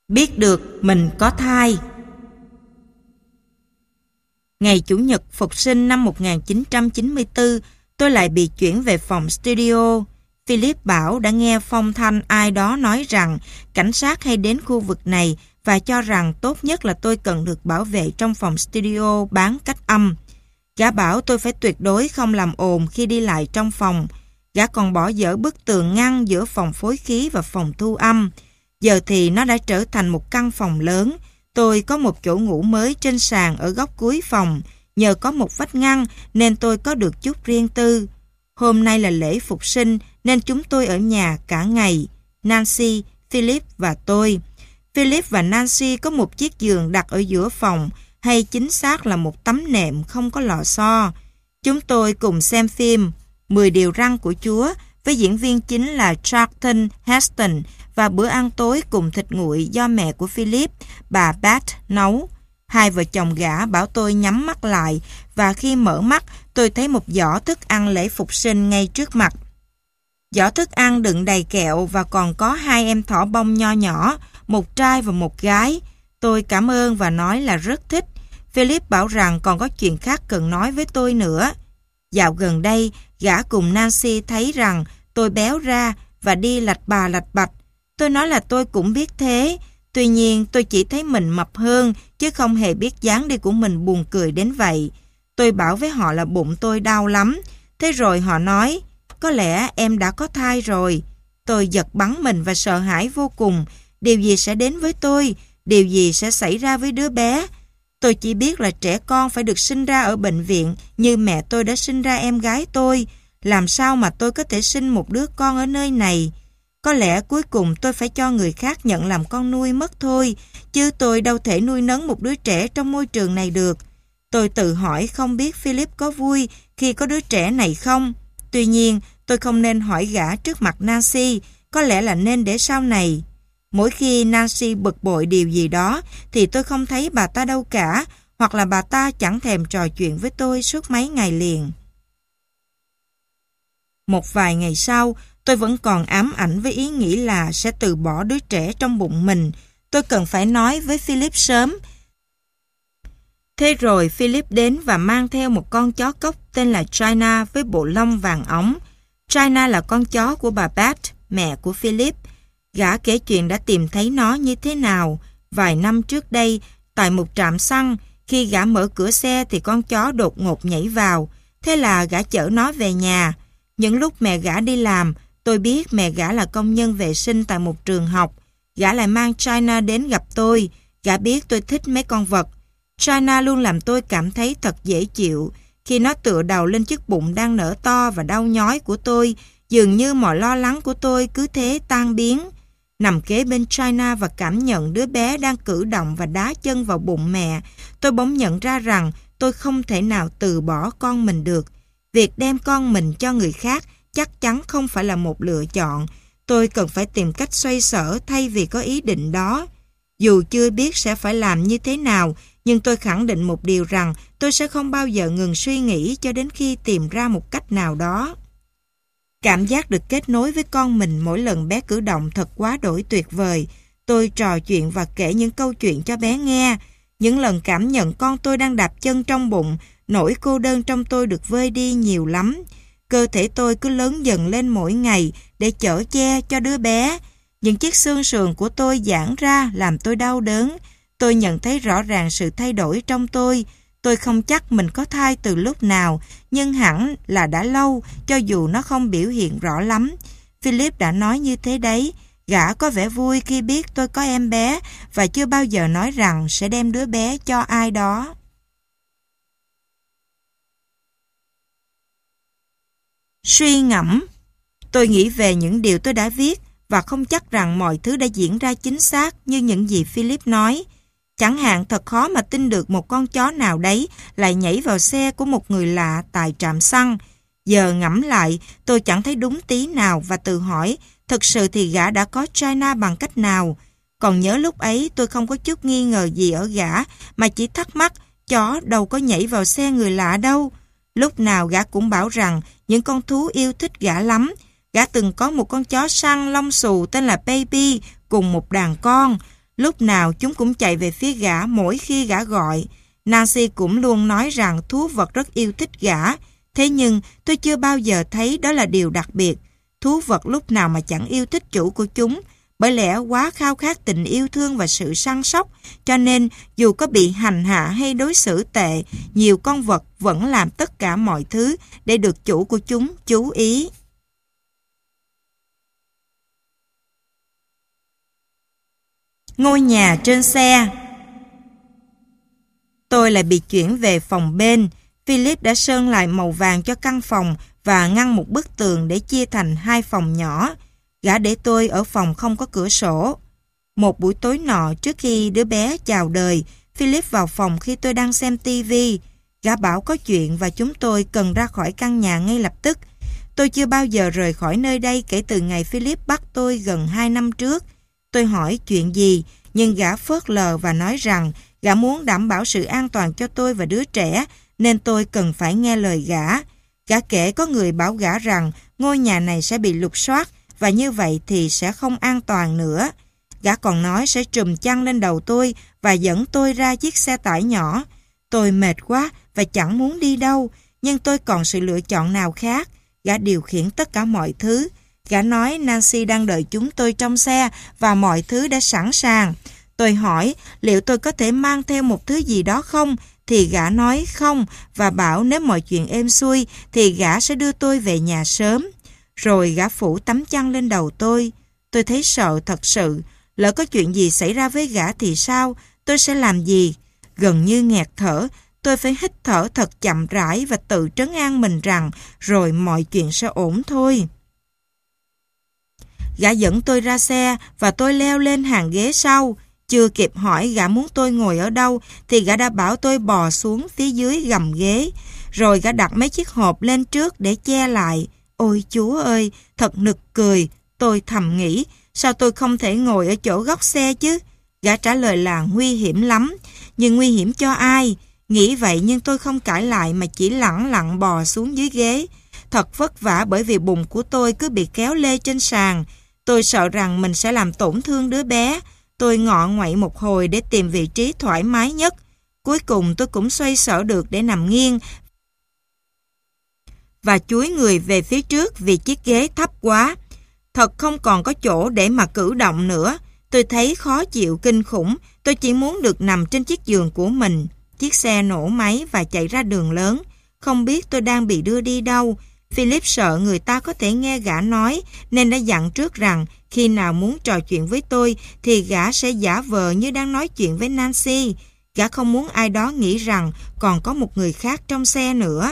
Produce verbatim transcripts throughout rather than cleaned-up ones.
Biết được mình có thai. Ngày Chủ nhật Phục sinh năm một nghìn chín trăm chín mươi tư, tôi lại bị chuyển về phòng studio. Philip bảo đã nghe phong thanh ai đó nói rằng cảnh sát hay đến khu vực này và cho rằng tốt nhất là tôi cần được bảo vệ trong phòng studio bán cách âm. Gã bảo tôi phải tuyệt đối không làm ồn khi đi lại trong phòng. Gã còn bỏ dỡ bức tường ngăn giữa phòng phối khí và phòng thu âm. Giờ thì nó đã trở thành một căn phòng lớn. Tôi có một chỗ ngủ mới trên sàn ở góc cuối phòng. Nhờ có một vách ngăn nên tôi có được chút riêng tư. Hôm nay là lễ Phục sinh nên chúng tôi ở nhà cả ngày. Nancy, Philip và tôi. Philip và Nancy có một chiếc giường đặt ở giữa phòng, hay chính xác là một tấm nệm không có lò xo. Chúng tôi cùng xem phim Mười điều răn của Chúa với diễn viên chính là Charlton Heston và bữa ăn tối cùng thịt nguội do mẹ của Philip, bà Beth, nấu. Hai vợ chồng gã bảo tôi nhắm mắt lại và khi mở mắt tôi thấy một giỏ thức ăn lễ Phục sinh ngay trước mặt. Giỏ thức ăn đựng đầy kẹo và còn có hai em thỏ bông nho nhỏ, một trai và một gái. Tôi cảm ơn và nói là rất thích. Philip bảo rằng còn có chuyện khác cần nói với tôi nữa. Dạo gần đây, gã cùng Nancy thấy rằng tôi béo ra và đi lạch bà lạch bạch. Tôi nói là tôi cũng biết thế. Tuy nhiên tôi chỉ thấy mình mập hơn chứ không hề biết dáng đi của mình buồn cười đến vậy. Tôi bảo với họ là bụng tôi đau lắm. Thế rồi họ nói, có lẽ em đã có thai rồi. Tôi giật bắn mình và sợ hãi vô cùng. Điều gì sẽ đến với tôi? Điều gì sẽ xảy ra với đứa bé? Tôi chỉ biết là trẻ con phải được sinh ra ở bệnh viện như mẹ tôi đã sinh ra em gái tôi. Làm sao mà tôi có thể sinh một đứa con ở nơi này? Có lẽ cuối cùng tôi phải cho người khác nhận làm con nuôi mất thôi, chứ tôi đâu thể nuôi nấng một đứa trẻ trong môi trường này được. Tôi tự hỏi không biết Philip có vui khi có đứa trẻ này không? Tuy nhiên, tôi không nên hỏi gã trước mặt Nancy, có lẽ là nên để sau này. Mỗi khi Nancy bực bội điều gì đó thì tôi không thấy bà ta đâu cả, hoặc là bà ta chẳng thèm trò chuyện với tôi suốt mấy ngày liền. Một vài ngày sau, tôi vẫn còn ám ảnh với ý nghĩ là sẽ từ bỏ đứa trẻ trong bụng mình. Tôi cần phải nói với Philip sớm. Thế rồi Philip đến và mang theo một con chó cốc tên là China với bộ lông vàng óng. China là con chó của bà Beth, mẹ của Philip. Gã kể chuyện đã tìm thấy nó như thế nào. Vài năm trước đây, tại một trạm xăng, khi gã mở cửa xe thì con chó đột ngột nhảy vào. Thế là gã chở nó về nhà. Những lúc mẹ gã đi làm, tôi biết mẹ gã là công nhân vệ sinh tại một trường học. Gã lại mang China đến gặp tôi. Gã biết tôi thích mấy con vật. China luôn làm tôi cảm thấy thật dễ chịu. Khi nó tựa đầu lên chiếc bụng đang nở to và đau nhói của tôi, dường như mọi lo lắng của tôi cứ thế tan biến. Nằm kế bên China và cảm nhận đứa bé đang cử động và đá chân vào bụng mẹ, tôi bỗng nhận ra rằng tôi không thể nào từ bỏ con mình được. Việc đem con mình cho người khác chắc chắn không phải là một lựa chọn. Tôi cần phải tìm cách xoay sở thay vì có ý định đó. Dù chưa biết sẽ phải làm như thế nào, nhưng tôi khẳng định một điều rằng tôi sẽ không bao giờ ngừng suy nghĩ cho đến khi tìm ra một cách nào đó. Cảm giác được kết nối với con mình mỗi lần bé cử động thật quá đổi tuyệt vời. Tôi trò chuyện và kể những câu chuyện cho bé nghe. Những lần cảm nhận con tôi đang đạp chân trong bụng, nỗi cô đơn trong tôi được vơi đi nhiều lắm. Cơ thể tôi cứ lớn dần lên mỗi ngày để chở che cho đứa bé. Những chiếc xương sườn của tôi giãn ra làm tôi đau đớn. Tôi nhận thấy rõ ràng sự thay đổi trong tôi. Tôi không chắc mình có thai từ lúc nào, nhưng hẳn là đã lâu, cho dù nó không biểu hiện rõ lắm. Philip đã nói như thế đấy. Gã có vẻ vui khi biết tôi có em bé và chưa bao giờ nói rằng sẽ đem đứa bé cho ai đó. Suy ngẫm. Tôi nghĩ về những điều tôi đã viết và không chắc rằng mọi thứ đã diễn ra chính xác như những gì Philip nói. Chẳng hạn thật khó mà tin được một con chó nào đấy lại nhảy vào xe của một người lạ tại trạm xăng. Giờ ngẫm lại, tôi chẳng thấy đúng tí nào và tự hỏi, thực sự thì gã đã có China bằng cách nào? Còn nhớ lúc ấy tôi không có chút nghi ngờ gì ở gã, mà chỉ thắc mắc, chó đâu có nhảy vào xe người lạ đâu. Lúc nào gã cũng bảo rằng những con thú yêu thích gã lắm. Gã từng có một con chó săn lông xù tên là Baby cùng một đàn con. Lúc nào chúng cũng chạy về phía gã mỗi khi gã gọi. Nancy cũng luôn nói rằng thú vật rất yêu thích gã. Thế nhưng tôi chưa bao giờ thấy đó là điều đặc biệt. Thú vật lúc nào mà chẳng yêu thích chủ của chúng, bởi lẽ quá khao khát tình yêu thương và sự săn sóc, cho nên dù có bị hành hạ hay đối xử tệ, nhiều con vật vẫn làm tất cả mọi thứ để được chủ của chúng chú ý. Ngôi nhà trên xe. Tôi lại bị chuyển về phòng bên. Philip đã sơn lại màu vàng cho căn phòng và ngăn một bức tường để chia thành hai phòng nhỏ. Gã để tôi ở phòng không có cửa sổ. Một buổi tối nọ, trước khi đứa bé chào đời, Philip vào phòng khi tôi đang xem tivi. Gã bảo có chuyện và chúng tôi cần ra khỏi căn nhà ngay lập tức. Tôi chưa bao giờ rời khỏi nơi đây kể từ ngày Philip bắt tôi gần hai năm trước. Tôi hỏi chuyện gì, nhưng gã phớt lờ và nói rằng gã muốn đảm bảo sự an toàn cho tôi và đứa trẻ, nên tôi cần phải nghe lời gã. Gã kể có người bảo gã rằng ngôi nhà này sẽ bị lục soát, và như vậy thì sẽ không an toàn nữa. Gã còn nói sẽ trùm chăn lên đầu tôi và dẫn tôi ra chiếc xe tải nhỏ. Tôi mệt quá và chẳng muốn đi đâu, nhưng tôi còn sự lựa chọn nào khác. Gã điều khiển tất cả mọi thứ. Gã nói Nancy đang đợi chúng tôi trong xe và mọi thứ đã sẵn sàng. Tôi hỏi liệu tôi có thể mang theo một thứ gì đó không, thì gã nói không và bảo nếu mọi chuyện êm xuôi thì gã sẽ đưa tôi về nhà sớm. Rồi gã phủ tấm chăn lên đầu tôi. Tôi thấy sợ thật sự. Lỡ có chuyện gì xảy ra với gã thì sao? Tôi sẽ làm gì? Gần như nghẹt thở, tôi phải hít thở thật chậm rãi và tự trấn an mình rằng rồi mọi chuyện sẽ ổn thôi. Gã dẫn tôi ra xe và tôi leo lên hàng ghế sau. Chưa kịp hỏi gã muốn tôi ngồi ở đâu thì gã đã bảo tôi bò xuống phía dưới gầm ghế. Rồi gã đặt mấy chiếc hộp lên trước để che lại. Ôi Chúa ơi, thật nực cười. Tôi thầm nghĩ, sao tôi không thể ngồi ở chỗ góc xe chứ? Gã trả lời là nguy hiểm lắm. Nhưng nguy hiểm cho ai? Nghĩ vậy nhưng tôi không cãi lại mà chỉ lẳng lặng bò xuống dưới ghế. Thật vất vả bởi vì bụng của tôi cứ bị kéo lê trên sàn. Tôi sợ rằng mình sẽ làm tổn thương đứa bé. Tôi ngọ ngoậy một hồi để tìm vị trí thoải mái nhất. Cuối cùng tôi cũng xoay sở được để nằm nghiêng và chúi người về phía trước vì chiếc ghế thấp quá. Thật không còn có chỗ để mà cử động nữa. Tôi thấy khó chịu kinh khủng. Tôi chỉ muốn được nằm trên chiếc giường của mình. Chiếc xe nổ máy và chạy ra đường lớn. Không biết tôi đang bị đưa đi đâu. Philip sợ người ta có thể nghe gã nói nên đã dặn trước rằng khi nào muốn trò chuyện với tôi thì gã sẽ giả vờ như đang nói chuyện với Nancy. Gã không muốn ai đó nghĩ rằng còn có một người khác trong xe nữa.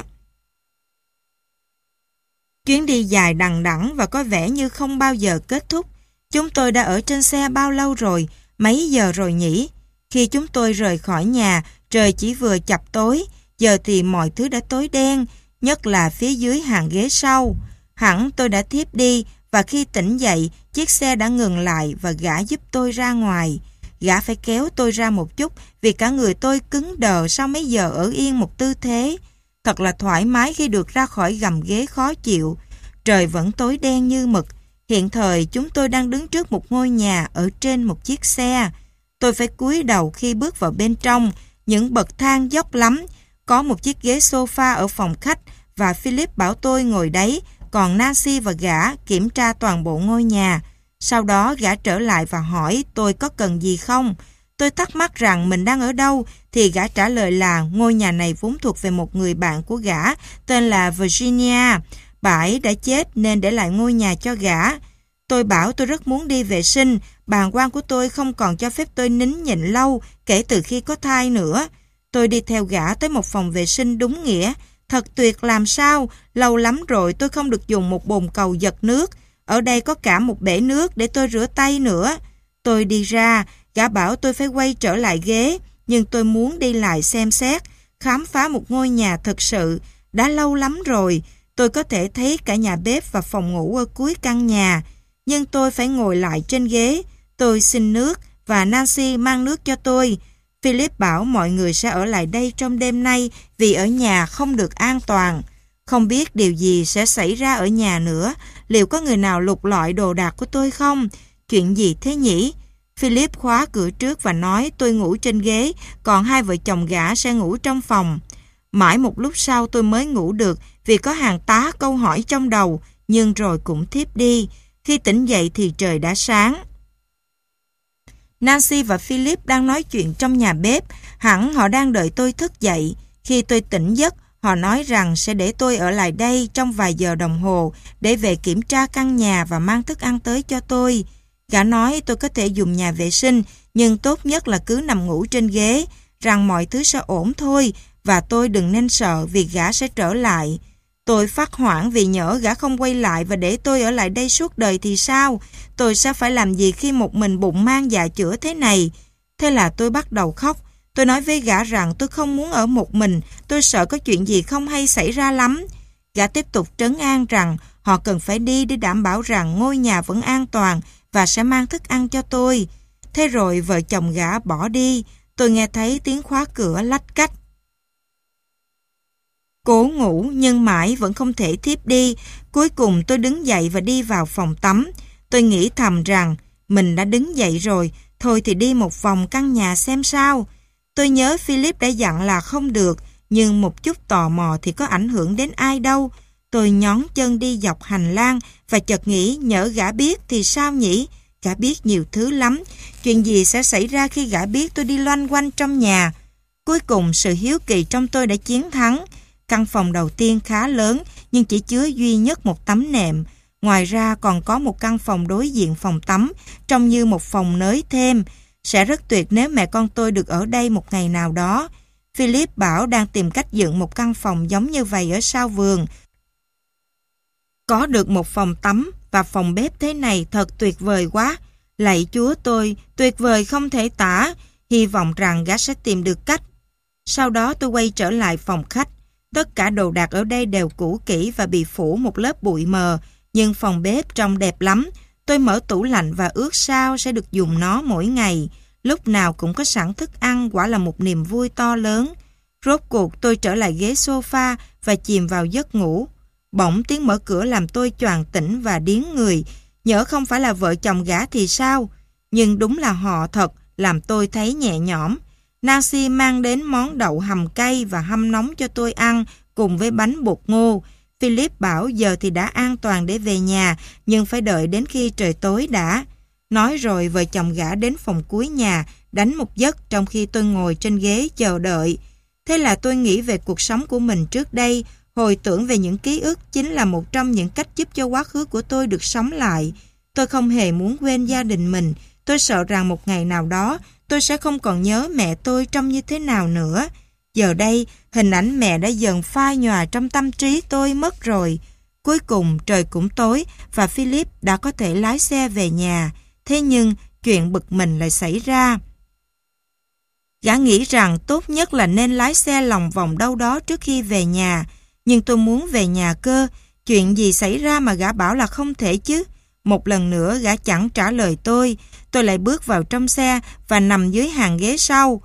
Chuyến đi dài đằng đẵng và có vẻ như không bao giờ kết thúc. Chúng tôi đã ở trên xe bao lâu rồi? Mấy giờ rồi nhỉ? Khi chúng tôi rời khỏi nhà, trời chỉ vừa chập tối. Giờ thì mọi thứ đã tối đen, nhất là phía dưới hàng ghế sau. Hẳn tôi đã thiếp đi và khi tỉnh dậy, chiếc xe đã ngừng lại và gã giúp tôi ra ngoài. Gã phải kéo tôi ra một chút vì cả người tôi cứng đờ sau mấy giờ ở yên một tư thế. Thật là thoải mái khi được ra khỏi gầm ghế khó chịu. Trời vẫn tối đen như mực. Hiện thời chúng tôi đang đứng trước một ngôi nhà ở trên một chiếc xe. Tôi phải cúi đầu khi bước vào bên trong. Những bậc thang dốc lắm. Có một chiếc ghế sofa ở phòng khách và Philip bảo tôi ngồi đấy, còn Nancy và gã kiểm tra toàn bộ ngôi nhà. Sau đó gã trở lại và hỏi tôi có cần gì không. Tôi thắc mắc rằng mình đang ở đâu thì gã trả lời là ngôi nhà này vốn thuộc về một người bạn của gã tên là Virginia. Bà ấy đã chết nên để lại ngôi nhà cho gã. Tôi bảo tôi rất muốn đi vệ sinh. Bàng quang của tôi không còn cho phép tôi nín nhịn lâu kể từ khi có thai nữa. Tôi đi theo gã tới một phòng vệ sinh đúng nghĩa. Thật tuyệt làm sao. Lâu lắm rồi tôi không được dùng một bồn cầu giật nước. Ở đây có cả một bể nước để tôi rửa tay nữa. Tôi đi ra, gã bảo tôi phải quay trở lại ghế. Nhưng tôi muốn đi lại xem xét, khám phá một ngôi nhà thực sự. Đã lâu lắm rồi. Tôi có thể thấy cả nhà bếp và phòng ngủ ở cuối căn nhà. Nhưng tôi phải ngồi lại trên ghế. Tôi xin nước và Nancy mang nước cho tôi. Philip bảo mọi người sẽ ở lại đây trong đêm nay vì ở nhà không được an toàn. Không biết điều gì sẽ xảy ra ở nhà nữa. Liệu có người nào lục lọi đồ đạc của tôi không? Chuyện gì thế nhỉ? Philip khóa cửa trước và nói tôi ngủ trên ghế, còn hai vợ chồng gã sẽ ngủ trong phòng. Mãi một lúc sau tôi mới ngủ được vì có hàng tá câu hỏi trong đầu, nhưng rồi cũng thiếp đi. Khi tỉnh dậy thì trời đã sáng. Nancy và Philip đang nói chuyện trong nhà bếp, hẳn họ đang đợi tôi thức dậy. Khi tôi tỉnh giấc, họ nói rằng sẽ để tôi ở lại đây trong vài giờ đồng hồ để về kiểm tra căn nhà và mang thức ăn tới cho tôi. Gã nói tôi có thể dùng nhà vệ sinh, nhưng tốt nhất là cứ nằm ngủ trên ghế, rằng mọi thứ sẽ ổn thôi, và tôi đừng nên sợ vì gã sẽ trở lại. Tôi phát hoảng vì nhỡ gã không quay lại và để tôi ở lại đây suốt đời thì sao? Tôi sẽ phải làm gì khi một mình bụng mang dạ chữa thế này? Thế là tôi bắt đầu khóc. Tôi nói với gã rằng tôi không muốn ở một mình, tôi sợ có chuyện gì không hay xảy ra lắm. Gã tiếp tục trấn an rằng họ cần phải đi để đảm bảo rằng ngôi nhà vẫn an toàn và sẽ mang thức ăn cho tôi. Thế rồi vợ chồng gã bỏ đi, tôi nghe thấy tiếng khóa cửa lách cách. Cố ngủ nhưng mãi vẫn không thể thiếp đi. Cuối cùng tôi đứng dậy và đi vào phòng tắm. Tôi nghĩ thầm rằng mình đã đứng dậy rồi, thôi thì đi một vòng căn nhà xem sao. Tôi nhớ Philip đã dặn là không được, nhưng một chút tò mò thì có ảnh hưởng đến ai đâu. Tôi nhón chân đi dọc hành lang và chợt nghĩ nhỡ gã biết thì sao nhỉ? Gã biết nhiều thứ lắm. Chuyện gì sẽ xảy ra khi gã biết tôi đi loanh quanh trong nhà? Cuối cùng sự hiếu kỳ trong tôi đã chiến thắng. Căn phòng đầu tiên khá lớn nhưng chỉ chứa duy nhất một tấm nệm. Ngoài ra còn có một căn phòng đối diện phòng tắm, trông như một phòng nới thêm. Sẽ rất tuyệt nếu mẹ con tôi được ở đây một ngày nào đó. Philip bảo đang tìm cách dựng một căn phòng giống như vậy ở sau vườn. Có được một phòng tắm và phòng bếp thế này thật tuyệt vời quá. Lạy Chúa tôi, tuyệt vời không thể tả. Hy vọng rằng gã sẽ tìm được cách. Sau đó tôi quay trở lại phòng khách. Tất cả đồ đạc ở đây đều cũ kỹ và bị phủ một lớp bụi mờ, nhưng phòng bếp trông đẹp lắm. Tôi mở tủ lạnh và ước sao sẽ được dùng nó mỗi ngày. Lúc nào cũng có sẵn thức ăn, quả là một niềm vui to lớn. Rốt cuộc tôi trở lại ghế sofa và chìm vào giấc ngủ. Bỗng tiếng mở cửa làm tôi choàng tỉnh và điếng người. Nhỡ không phải là vợ chồng gã thì sao? Nhưng đúng là họ thật, làm tôi thấy nhẹ nhõm. Nancy mang đến món đậu hầm cay và hâm nóng cho tôi ăn cùng với bánh bột ngô. Philip bảo giờ thì đã an toàn để về nhà, nhưng phải đợi đến khi trời tối đã. Nói rồi vợ chồng gã đến phòng cuối nhà, đánh một giấc trong khi tôi ngồi trên ghế chờ đợi. Thế là tôi nghĩ về cuộc sống của mình trước đây, hồi tưởng về những ký ức chính là một trong những cách giúp cho quá khứ của tôi được sống lại. Tôi không hề muốn quên gia đình mình, tôi sợ rằng một ngày nào đó tôi sẽ không còn nhớ mẹ tôi trông như thế nào nữa. Giờ đây, hình ảnh mẹ đã dần phai nhòa trong tâm trí tôi mất rồi. Cuối cùng trời cũng tối và Philip đã có thể lái xe về nhà. Thế nhưng chuyện bực mình lại xảy ra. Gã nghĩ rằng tốt nhất là nên lái xe lòng vòng đâu đó trước khi về nhà. Nhưng tôi muốn về nhà cơ. Chuyện gì xảy ra mà gã bảo là không thể chứ? Một lần nữa gã chẳng trả lời tôi. Tôi lại bước vào trong xe và nằm dưới hàng ghế sau.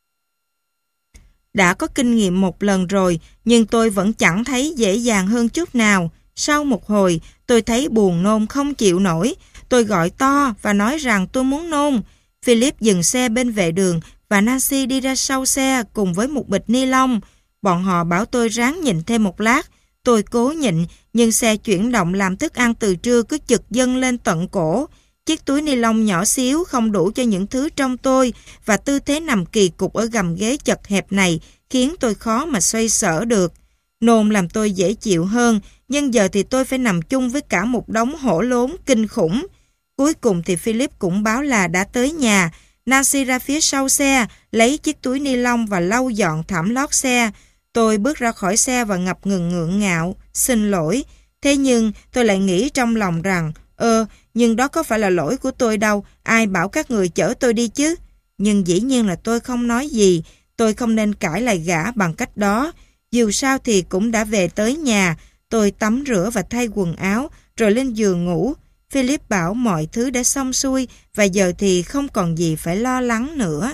Đã có kinh nghiệm một lần rồi, nhưng tôi vẫn chẳng thấy dễ dàng hơn chút nào. Sau một hồi, tôi thấy buồn nôn không chịu nổi. Tôi gọi to và nói rằng tôi muốn nôn. Philip dừng xe bên vệ đường và Nancy đi ra sau xe cùng với một bịch ni lông. Bọn họ bảo tôi ráng nhịn thêm một lát. Tôi cố nhịn, nhưng xe chuyển động làm thức ăn từ trưa cứ chực dâng lên tận cổ. Chiếc túi ni lông nhỏ xíu không đủ cho những thứ trong tôi và tư thế nằm kỳ cục ở gầm ghế chật hẹp này khiến tôi khó mà xoay sở được. Nôn làm tôi dễ chịu hơn, nhưng giờ thì tôi phải nằm chung với cả một đống hổ lốn kinh khủng. Cuối cùng thì Philip cũng báo là đã tới nhà. Nancy ra phía sau xe, lấy chiếc túi ni lông và lau dọn thảm lót xe. Tôi bước ra khỏi xe và ngập ngừng ngượng ngạo, xin lỗi. Thế nhưng tôi lại nghĩ trong lòng rằng, ơ, nhưng đó có phải là lỗi của tôi đâu, ai bảo các người chở tôi đi chứ. Nhưng dĩ nhiên là tôi không nói gì, tôi không nên cãi lại gã bằng cách đó. Dù sao thì cũng đã về tới nhà, tôi tắm rửa và thay quần áo, rồi lên giường ngủ. Philip bảo mọi thứ đã xong xuôi và giờ thì không còn gì phải lo lắng nữa.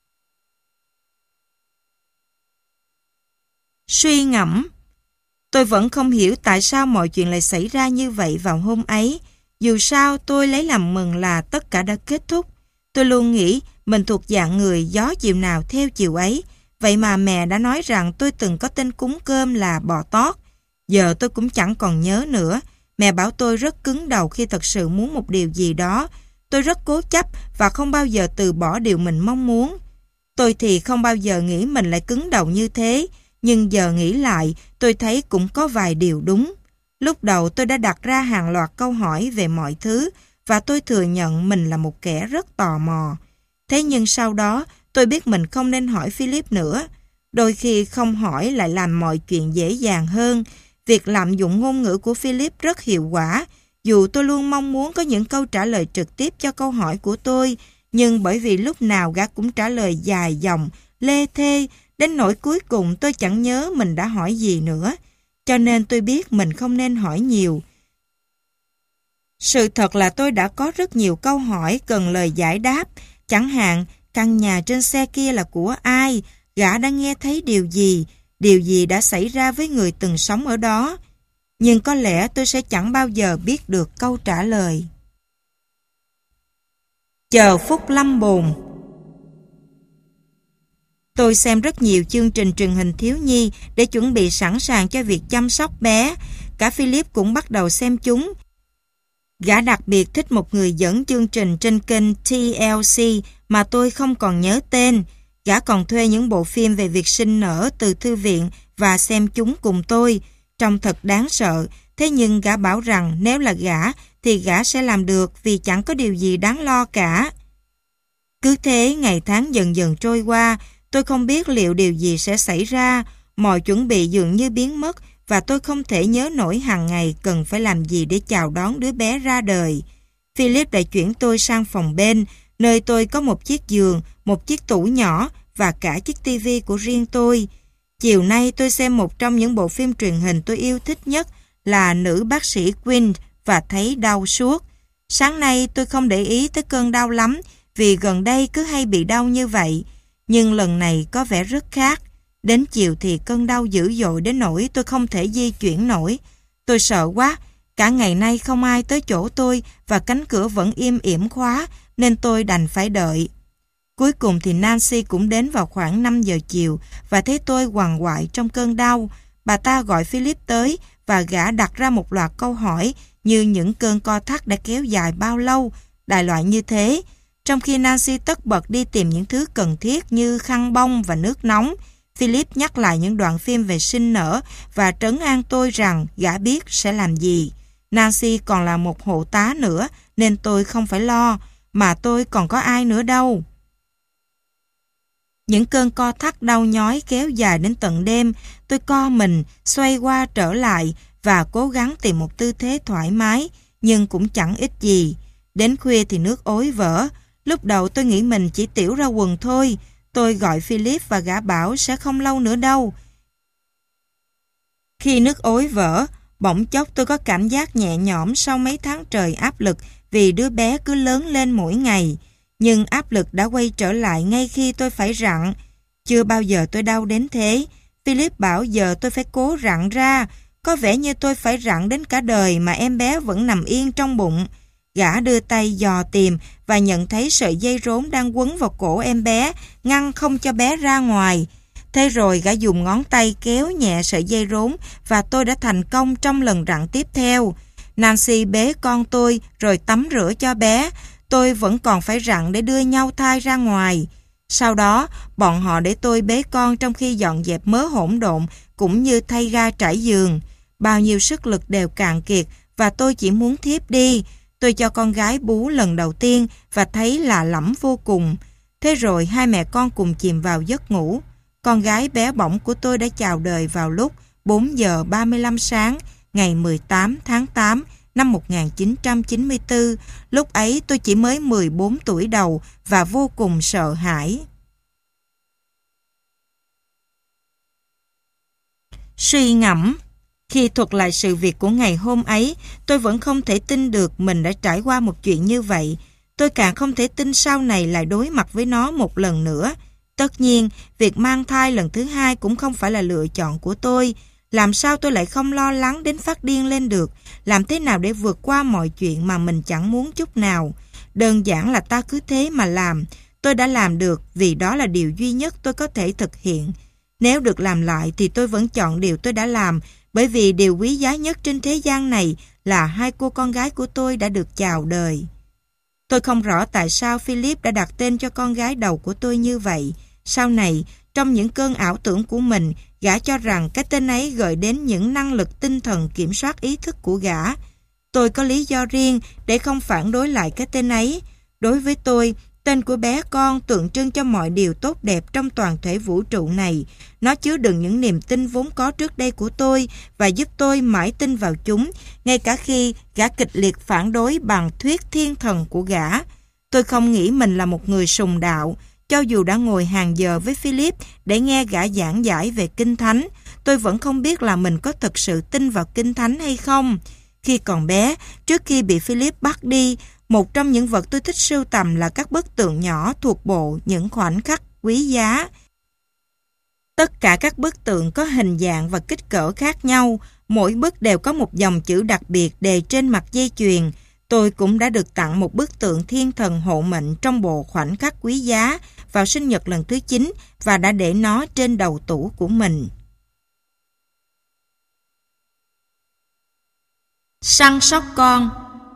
Suy ngẫm. Tôi vẫn không hiểu tại sao mọi chuyện lại xảy ra như vậy vào hôm ấy. Dù sao tôi lấy làm mừng là tất cả đã kết thúc. Tôi luôn nghĩ mình thuộc dạng người gió chiều nào theo chiều ấy. Vậy mà mẹ đã nói rằng tôi từng có tên cúng cơm là bò tót. Giờ tôi cũng chẳng còn nhớ nữa. Mẹ bảo tôi rất cứng đầu khi thật sự muốn một điều gì đó. Tôi rất cố chấp và không bao giờ từ bỏ điều mình mong muốn. Tôi thì không bao giờ nghĩ mình lại cứng đầu như thế. Nhưng giờ nghĩ lại, tôi thấy cũng có vài điều đúng. Lúc đầu tôi đã đặt ra hàng loạt câu hỏi về mọi thứ và tôi thừa nhận mình là một kẻ rất tò mò. Thế nhưng sau đó, tôi biết mình không nên hỏi Philip nữa. Đôi khi không hỏi lại làm mọi chuyện dễ dàng hơn. Việc lạm dụng ngôn ngữ của Philip rất hiệu quả. Dù tôi luôn mong muốn có những câu trả lời trực tiếp cho câu hỏi của tôi, nhưng bởi vì lúc nào gã cũng trả lời dài dòng, lê thê, đến nỗi cuối cùng tôi chẳng nhớ mình đã hỏi gì nữa. Cho nên tôi biết mình không nên hỏi nhiều. Sự thật là tôi đã có rất nhiều câu hỏi cần lời giải đáp. Chẳng hạn, căn nhà trên xe kia là của ai? Gã đã nghe thấy điều gì? Điều gì đã xảy ra với người từng sống ở đó? Nhưng có lẽ tôi sẽ chẳng bao giờ biết được câu trả lời. Chờ phút lâm bồn. Tôi xem rất nhiều chương trình truyền hình thiếu nhi để chuẩn bị sẵn sàng cho việc chăm sóc bé. Cả Philip cũng bắt đầu xem chúng. Gã đặc biệt thích một người dẫn chương trình trên kênh T L C mà tôi không còn nhớ tên. Gã còn thuê những bộ phim về việc sinh nở từ thư viện và xem chúng cùng tôi. Trông thật đáng sợ, thế nhưng gã bảo rằng nếu là gã thì gã sẽ làm được vì chẳng có điều gì đáng lo cả. Cứ thế ngày tháng dần dần trôi qua, tôi không biết liệu điều gì sẽ xảy ra. Mọi chuẩn bị dường như biến mất và tôi không thể nhớ nổi hàng ngày cần phải làm gì để chào đón đứa bé ra đời. Philip đã chuyển tôi sang phòng bên, nơi tôi có một chiếc giường, một chiếc tủ nhỏ và cả chiếc tivi của riêng tôi. Chiều nay tôi xem một trong những bộ phim truyền hình tôi yêu thích nhất là Nữ bác sĩ Quinn và thấy đau suốt. Sáng nay tôi không để ý tới cơn đau lắm vì gần đây cứ hay bị đau như vậy. Nhưng lần này có vẻ rất khác. Đến chiều thì cơn đau dữ dội đến nỗi tôi không thể di chuyển nổi. Tôi sợ quá. Cả ngày nay không ai tới chỗ tôi và cánh cửa vẫn im ỉm khóa nên tôi đành phải đợi. Cuối cùng thì Nancy cũng đến vào khoảng năm giờ chiều và thấy tôi quằn quại trong cơn đau. Bà ta gọi Philip tới và gã đặt ra một loạt câu hỏi như những cơn co thắt đã kéo dài bao lâu, đại loại như thế. Trong khi Nancy tất bật đi tìm những thứ cần thiết như khăn bông và nước nóng, Philip nhắc lại những đoạn phim về sinh nở và trấn an tôi rằng gã biết sẽ làm gì. Nancy còn là một hộ tá nữa nên tôi không phải lo, mà tôi còn có ai nữa đâu. Những cơn co thắt đau nhói kéo dài đến tận đêm, tôi co mình, xoay qua trở lại và cố gắng tìm một tư thế thoải mái, nhưng cũng chẳng ích gì. Đến khuya thì nước ối vỡ. Lúc đầu tôi nghĩ mình chỉ tiểu ra quần thôi. Tôi gọi Philip và gã bảo sẽ không lâu nữa đâu. Khi nước ối vỡ, bỗng chốc tôi có cảm giác nhẹ nhõm sau mấy tháng trời áp lực vì đứa bé cứ lớn lên mỗi ngày. Nhưng áp lực đã quay trở lại ngay khi tôi phải rặn. Chưa bao giờ tôi đau đến thế. Philip bảo giờ tôi phải cố rặn ra. Có vẻ như tôi phải rặn đến cả đời mà em bé vẫn nằm yên trong bụng. Gã đưa tay dò tìm và nhận thấy sợi dây rốn đang quấn vào cổ em bé, ngăn không cho bé ra ngoài. Thế rồi gã dùng ngón tay kéo nhẹ sợi dây rốn và tôi đã thành công trong lần rặn tiếp theo. Nancy bế con tôi rồi tắm rửa cho bé. Tôi vẫn còn phải rặn để đưa nhau thai ra ngoài. Sau đó, bọn họ để tôi bế con trong khi dọn dẹp mớ hỗn độn cũng như thay ga trải giường. Bao nhiêu sức lực đều cạn kiệt và tôi chỉ muốn thiếp đi. Tôi cho con gái bú lần đầu tiên và thấy lạ lẫm vô cùng. Thế rồi hai mẹ con cùng chìm vào giấc ngủ. Con gái bé bỏng của tôi đã chào đời vào lúc bốn giờ ba mươi lăm sáng ngày mười tám tháng tám năm một nghìn chín trăm chín mươi tư. Lúc ấy tôi chỉ mới mười bốn tuổi đầu và vô cùng sợ hãi. Suy ngẫm. Khi thuật lại sự việc của ngày hôm ấy, tôi vẫn không thể tin được mình đã trải qua một chuyện như vậy. Tôi càng không thể tin sau này lại đối mặt với nó một lần nữa. Tất nhiên, việc mang thai lần thứ hai cũng không phải là lựa chọn của tôi. Làm sao tôi lại không lo lắng đến phát điên lên được? Làm thế nào để vượt qua mọi chuyện mà mình chẳng muốn chút nào? Đơn giản là ta cứ thế mà làm. Tôi đã làm được vì đó là điều duy nhất tôi có thể thực hiện. Nếu được làm lại thì tôi vẫn chọn điều tôi đã làm, bởi vì điều quý giá nhất trên thế gian này là hai cô con gái của tôi đã được chào đời. Tôi không rõ tại sao Philip đã đặt tên cho con gái đầu của tôi như vậy. Sau này, trong những cơn ảo tưởng của mình, gã cho rằng cái tên ấy gợi đến những năng lực tinh thần kiểm soát ý thức của gã. Tôi có lý do riêng để không phản đối lại cái tên ấy. Đối với tôi, tên của bé con tượng trưng cho mọi điều tốt đẹp trong toàn thể vũ trụ này. Nó chứa đựng những niềm tin vốn có trước đây của tôi và giúp tôi mãi tin vào chúng, ngay cả khi gã kịch liệt phản đối bằng thuyết thiên thần của gã. Tôi không nghĩ mình là một người sùng đạo. Cho dù đã ngồi hàng giờ với Philip để nghe gã giảng giải về Kinh Thánh, tôi vẫn không biết là mình có thực sự tin vào Kinh Thánh hay không. Khi còn bé, trước khi bị Philip bắt đi, một trong những vật tôi thích sưu tầm là các bức tượng nhỏ thuộc bộ những khoảnh khắc quý giá. Tất cả các bức tượng có hình dạng và kích cỡ khác nhau, mỗi bức đều có một dòng chữ đặc biệt đề trên mặt dây chuyền. Tôi cũng đã được tặng một bức tượng thiên thần hộ mệnh trong bộ khoảnh khắc quý giá vào sinh nhật lần thứ chín và đã để nó trên đầu tủ của mình. Săn sóc con.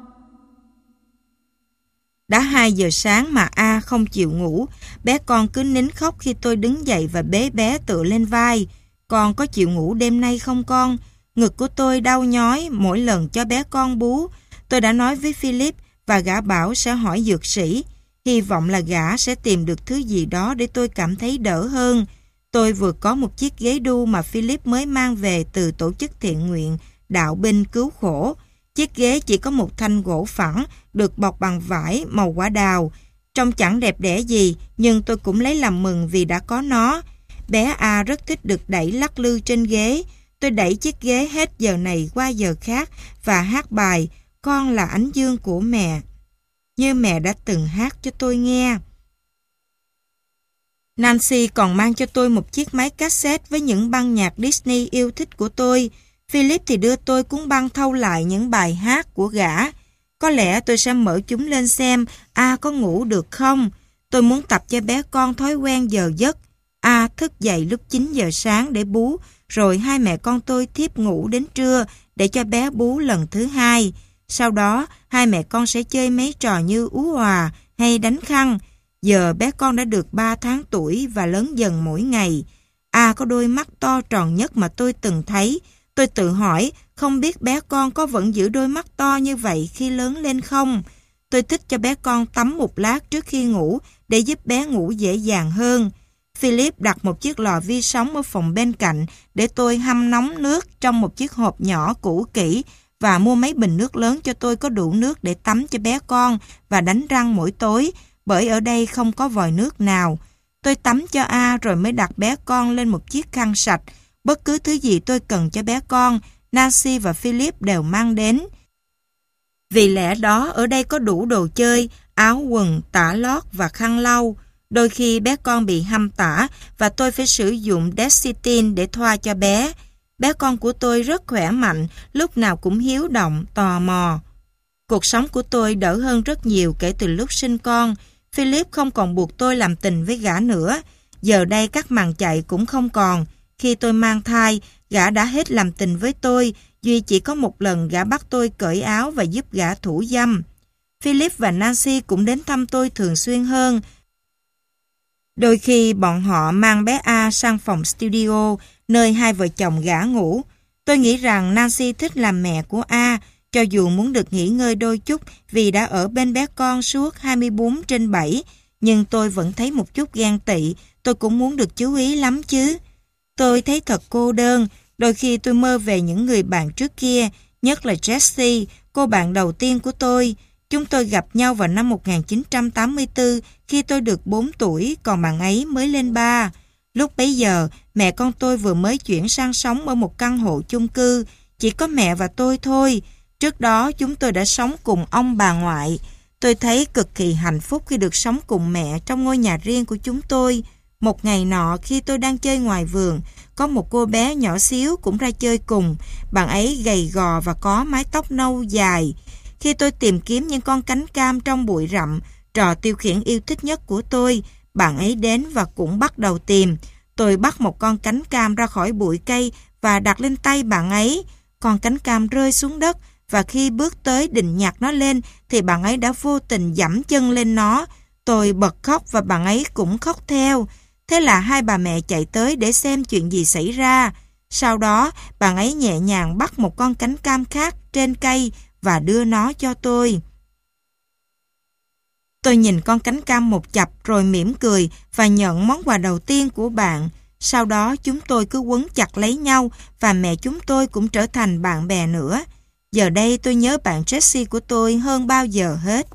Đã hai giờ sáng mà A không chịu ngủ. Bé con cứ nín khóc khi tôi đứng dậy và bế bé tựa lên vai. Con có chịu ngủ đêm nay không con? Ngực của tôi đau nhói mỗi lần cho bé con bú. Tôi đã nói với Philip và gã bảo sẽ hỏi dược sĩ. Hy vọng là gã sẽ tìm được thứ gì đó để tôi cảm thấy đỡ hơn. Tôi vừa có một chiếc ghế đu mà Philip mới mang về từ tổ chức thiện nguyện Đạo binh cứu khổ. Chiếc ghế chỉ có một thanh gỗ phẳng được bọc bằng vải màu quả đào. Trông chẳng đẹp đẽ gì, nhưng tôi cũng lấy làm mừng vì đã có nó. Bé A rất thích được đẩy lắc lư trên ghế. Tôi đẩy chiếc ghế hết giờ này qua giờ khác và hát bài Con là ánh dương của mẹ, như mẹ đã từng hát cho tôi nghe. Nancy còn mang cho tôi một chiếc máy cassette với những băng nhạc Disney yêu thích của tôi. Philip thì đưa tôi cuốn băng thâu lại những bài hát của gã. Có lẽ tôi sẽ mở chúng lên xem A có ngủ được không. Tôi muốn tập cho bé con thói quen giờ giấc. A thức dậy lúc chín giờ sáng để bú, rồi hai mẹ con tôi thiếp ngủ đến trưa để cho bé bú lần thứ hai. Sau đó, hai mẹ con sẽ chơi mấy trò như ú òa hay đánh khăn. Giờ bé con đã được ba tháng tuổi và lớn dần mỗi ngày. A có đôi mắt to tròn nhất mà tôi từng thấy. Tôi tự hỏi, không biết bé con có vẫn giữ đôi mắt to như vậy khi lớn lên không? Tôi thích cho bé con tắm một lát trước khi ngủ để giúp bé ngủ dễ dàng hơn. Philip đặt một chiếc lò vi sóng ở phòng bên cạnh để tôi hâm nóng nước trong một chiếc hộp nhỏ cũ kỹ và mua mấy bình nước lớn cho tôi có đủ nước để tắm cho bé con và đánh răng mỗi tối, bởi ở đây không có vòi nước nào. Tôi tắm cho A rồi mới đặt bé con lên một chiếc khăn sạch. Bất cứ thứ gì tôi cần cho bé con, Nancy và Philip đều mang đến. Vì lẽ đó ở đây có đủ đồ chơi, áo quần, tả lót và khăn lau. Đôi khi bé con bị hăm tả và tôi phải sử dụng Desitin để thoa cho bé. Bé con của tôi rất khỏe mạnh, lúc nào cũng hiếu động, tò mò. Cuộc sống của tôi đỡ hơn rất nhiều kể từ lúc sinh con. Philip không còn buộc tôi làm tình với gã nữa. Giờ đây các màn chạy cũng không còn. Khi tôi mang thai, gã đã hết làm tình với tôi, duy chỉ có một lần gã bắt tôi cởi áo và giúp gã thủ dâm. Philip và Nancy cũng đến thăm tôi thường xuyên hơn. Đôi khi bọn họ mang bé A sang phòng studio, nơi hai vợ chồng gã ngủ. Tôi nghĩ rằng Nancy thích làm mẹ của A, cho dù muốn được nghỉ ngơi đôi chút vì đã ở bên bé con suốt hai mươi bốn trên bảy, nhưng tôi vẫn thấy một chút ghen tị, tôi cũng muốn được chú ý lắm chứ. Tôi thấy thật cô đơn, đôi khi tôi mơ về những người bạn trước kia, nhất là Jessie, cô bạn đầu tiên của tôi. Chúng tôi gặp nhau vào năm một nghìn chín trăm tám mươi tư khi tôi được bốn tuổi, còn bạn ấy mới lên ba. Lúc bấy giờ, mẹ con tôi vừa mới chuyển sang sống ở một căn hộ chung cư, chỉ có mẹ và tôi thôi. Trước đó chúng tôi đã sống cùng ông bà ngoại. Tôi thấy cực kỳ hạnh phúc khi được sống cùng mẹ trong ngôi nhà riêng của chúng tôi. Một ngày nọ khi tôi đang chơi ngoài vườn, có một cô bé nhỏ xíu cũng ra chơi cùng. Bạn ấy gầy gò và có mái tóc nâu dài. Khi tôi tìm kiếm những con cánh cam trong bụi rậm, trò tiêu khiển yêu thích nhất của tôi, bạn ấy đến và cũng bắt đầu tìm. Tôi bắt một con cánh cam ra khỏi bụi cây và đặt lên tay bạn ấy. Con cánh cam rơi xuống đất và khi bước tới định nhặt nó lên thì bạn ấy đã vô tình giẫm chân lên nó. Tôi bật khóc và bạn ấy cũng khóc theo. Thế là hai bà mẹ chạy tới để xem chuyện gì xảy ra. Sau đó, bạn ấy nhẹ nhàng bắt một con cánh cam khác trên cây và đưa nó cho tôi. Tôi nhìn con cánh cam một chập rồi mỉm cười và nhận món quà đầu tiên của bạn. Sau đó chúng tôi cứ quấn chặt lấy nhau và mẹ chúng tôi cũng trở thành bạn bè nữa. Giờ đây tôi nhớ bạn Jessie của tôi hơn bao giờ hết.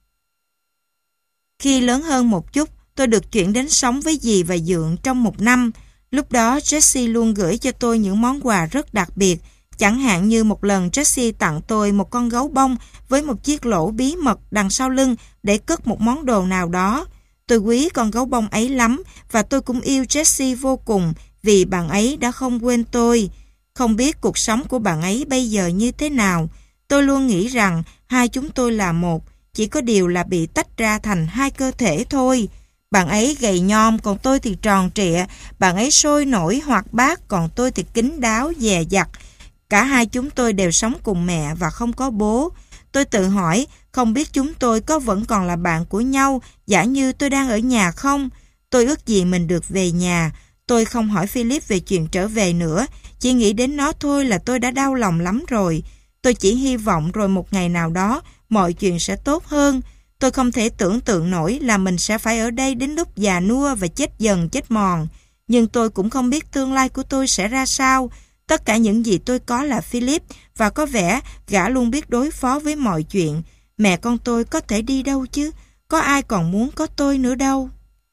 Khi lớn hơn một chút, tôi được chuyển đến sống với dì và dượng trong một năm. Lúc đó Jessie luôn gửi cho tôi những món quà rất đặc biệt. Chẳng hạn như một lần Jessie tặng tôi một con gấu bông với một chiếc lỗ bí mật đằng sau lưng để cất một món đồ nào đó. Tôi quý con gấu bông ấy lắm và tôi cũng yêu Jessie vô cùng vì bạn ấy đã không quên tôi. Không biết cuộc sống của bạn ấy bây giờ như thế nào. Tôi luôn nghĩ rằng hai chúng tôi là một, chỉ có điều là bị tách ra thành hai cơ thể thôi. Bạn ấy gầy nhom còn tôi thì tròn trịa, bạn ấy sôi nổi hoạt bát còn tôi thì kín đáo dè dặt. Cả hai chúng tôi đều sống cùng mẹ và không có bố. Tôi tự hỏi không biết chúng tôi có vẫn còn là bạn của nhau giả như tôi đang ở nhà không? Tôi ước gì mình được về nhà. Tôi không hỏi Philip về chuyện trở về nữa, chỉ nghĩ đến nó thôi là tôi đã đau lòng lắm rồi. Tôi chỉ hy vọng rồi một ngày nào đó mọi chuyện sẽ tốt hơn. Tôi không thể tưởng tượng nổi là mình sẽ phải ở đây đến lúc già nua và chết dần chết mòn. Nhưng tôi cũng không biết tương lai của tôi sẽ ra sao. Tất cả những gì tôi có là Philip và có vẻ gã luôn biết đối phó với mọi chuyện. Mẹ con tôi có thể đi đâu chứ? Có ai còn muốn có tôi nữa đâu.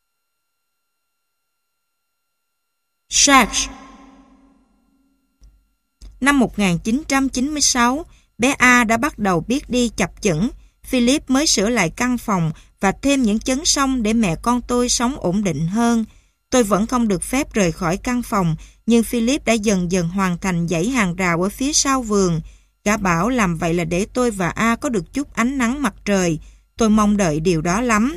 Serge. Năm một nghìn chín trăm chín mươi sáu, bé A đã bắt đầu biết đi chập chững. Philip mới sửa lại căn phòng và thêm những chấn song để mẹ con tôi sống ổn định hơn. Tôi vẫn không được phép rời khỏi căn phòng, nhưng Philip đã dần dần hoàn thành dãy hàng rào ở phía sau vườn. Gã bảo làm vậy là để tôi và A có được chút ánh nắng mặt trời. Tôi mong đợi điều đó lắm.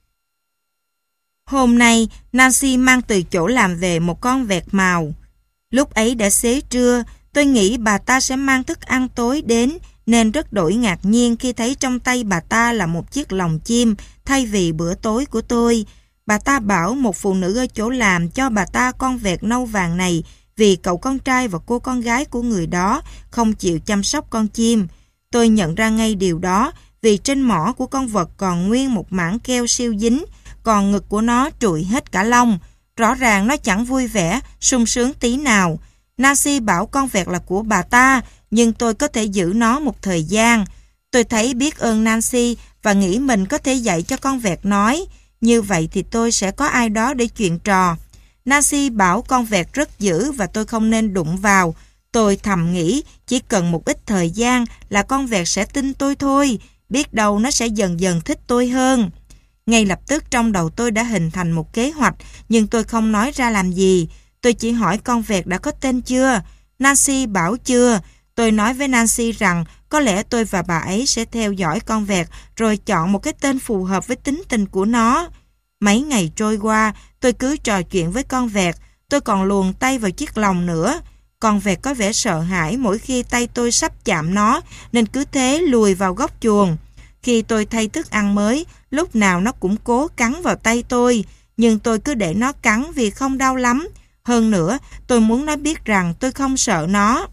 Hôm nay, Nancy mang từ chỗ làm về một con vẹt màu. Lúc ấy đã xế trưa, tôi nghĩ bà ta sẽ mang thức ăn tối đến, nên rất đổi ngạc nhiên khi thấy trong tay bà ta là một chiếc lồng chim thay vì bữa tối của tôi. Bà ta bảo một phụ nữ ở chỗ làm cho bà ta con vẹt nâu vàng này vì cậu con trai và cô con gái của người đó không chịu chăm sóc con chim. Tôi nhận ra ngay điều đó vì trên mỏ của con vật còn nguyên một mảng keo siêu dính, còn ngực của nó trụi hết cả lông. Rõ ràng nó chẳng vui vẻ, sung sướng tí nào. Nancy bảo con vẹt là của bà ta, nhưng tôi có thể giữ nó một thời gian. Tôi thấy biết ơn Nancy và nghĩ mình có thể dạy cho con vẹt nói. Như vậy thì tôi sẽ có ai đó để chuyện trò. Nancy bảo con vẹt rất dữ và tôi không nên đụng vào. Tôi thầm nghĩ chỉ cần một ít thời gian là con vẹt sẽ tin tôi thôi. Biết đâu nó sẽ dần dần thích tôi hơn. Ngay lập tức trong đầu tôi đã hình thành một kế hoạch, nhưng tôi không nói ra làm gì. Tôi chỉ hỏi con vẹt đã có tên chưa. Nancy bảo chưa. Tôi nói với Nancy rằng có lẽ tôi và bà ấy sẽ theo dõi con vẹt rồi chọn một cái tên phù hợp với tính tình của nó. Mấy ngày trôi qua, tôi cứ trò chuyện với con vẹt. Tôi còn luồn tay vào chiếc lồng nữa. Con vẹt có vẻ sợ hãi mỗi khi tay tôi sắp chạm nó, nên cứ thế lùi vào góc chuồng. Khi tôi thay thức ăn mới, lúc nào nó cũng cố cắn vào tay tôi, nhưng tôi cứ để nó cắn vì không đau lắm. Hơn nữa, tôi muốn nó biết rằng tôi không sợ nó.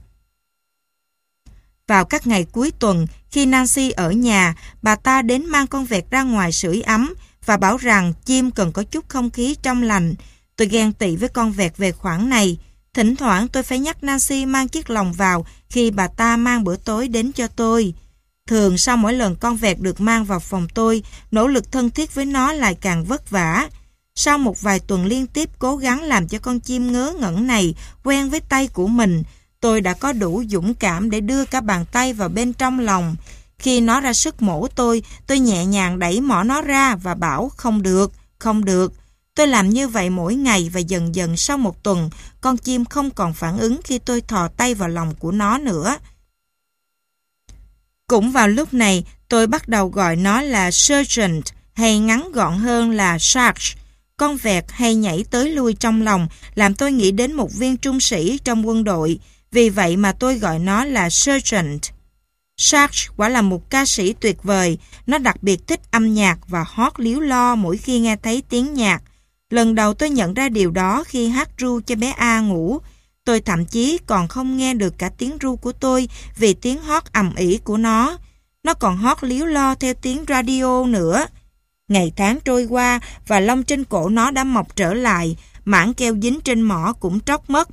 Vào các ngày cuối tuần, khi Nancy ở nhà, bà ta đến mang con vẹt ra ngoài sưởi ấm và bảo rằng chim cần có chút không khí trong lành. Tôi ghen tị với con vẹt về khoản này. Thỉnh thoảng tôi phải nhắc Nancy mang chiếc lồng vào khi bà ta mang bữa tối đến cho tôi. Thường sau mỗi lần con vẹt được mang vào phòng tôi, nỗ lực thân thiết với nó lại càng vất vả. Sau một vài tuần liên tiếp cố gắng làm cho con chim ngớ ngẩn này quen với tay của mình, tôi đã có đủ dũng cảm để đưa cả bàn tay vào bên trong lòng. Khi nó ra sức mổ tôi, tôi nhẹ nhàng đẩy mỏ nó ra và bảo không được, không được. Tôi làm như vậy mỗi ngày và dần dần sau một tuần, con chim không còn phản ứng khi tôi thò tay vào lòng của nó nữa. Cũng vào lúc này, tôi bắt đầu gọi nó là Sergeant, hay ngắn gọn hơn là Sarge. Con vẹt hay nhảy tới lui trong lòng, làm tôi nghĩ đến một viên trung sĩ trong quân đội. Vì vậy mà tôi gọi nó là Sergeant. Sarge quả là một ca sĩ tuyệt vời. Nó đặc biệt thích âm nhạc và hót líu lo mỗi khi nghe thấy tiếng nhạc. Lần đầu tôi nhận ra điều đó khi hát ru cho bé A ngủ. Tôi thậm chí còn không nghe được cả tiếng ru của tôi vì tiếng hót ầm ĩ của nó. Nó còn hót líu lo theo tiếng radio nữa. Ngày tháng trôi qua và lông trên cổ nó đã mọc trở lại, mảng keo dính trên mỏ cũng tróc mất.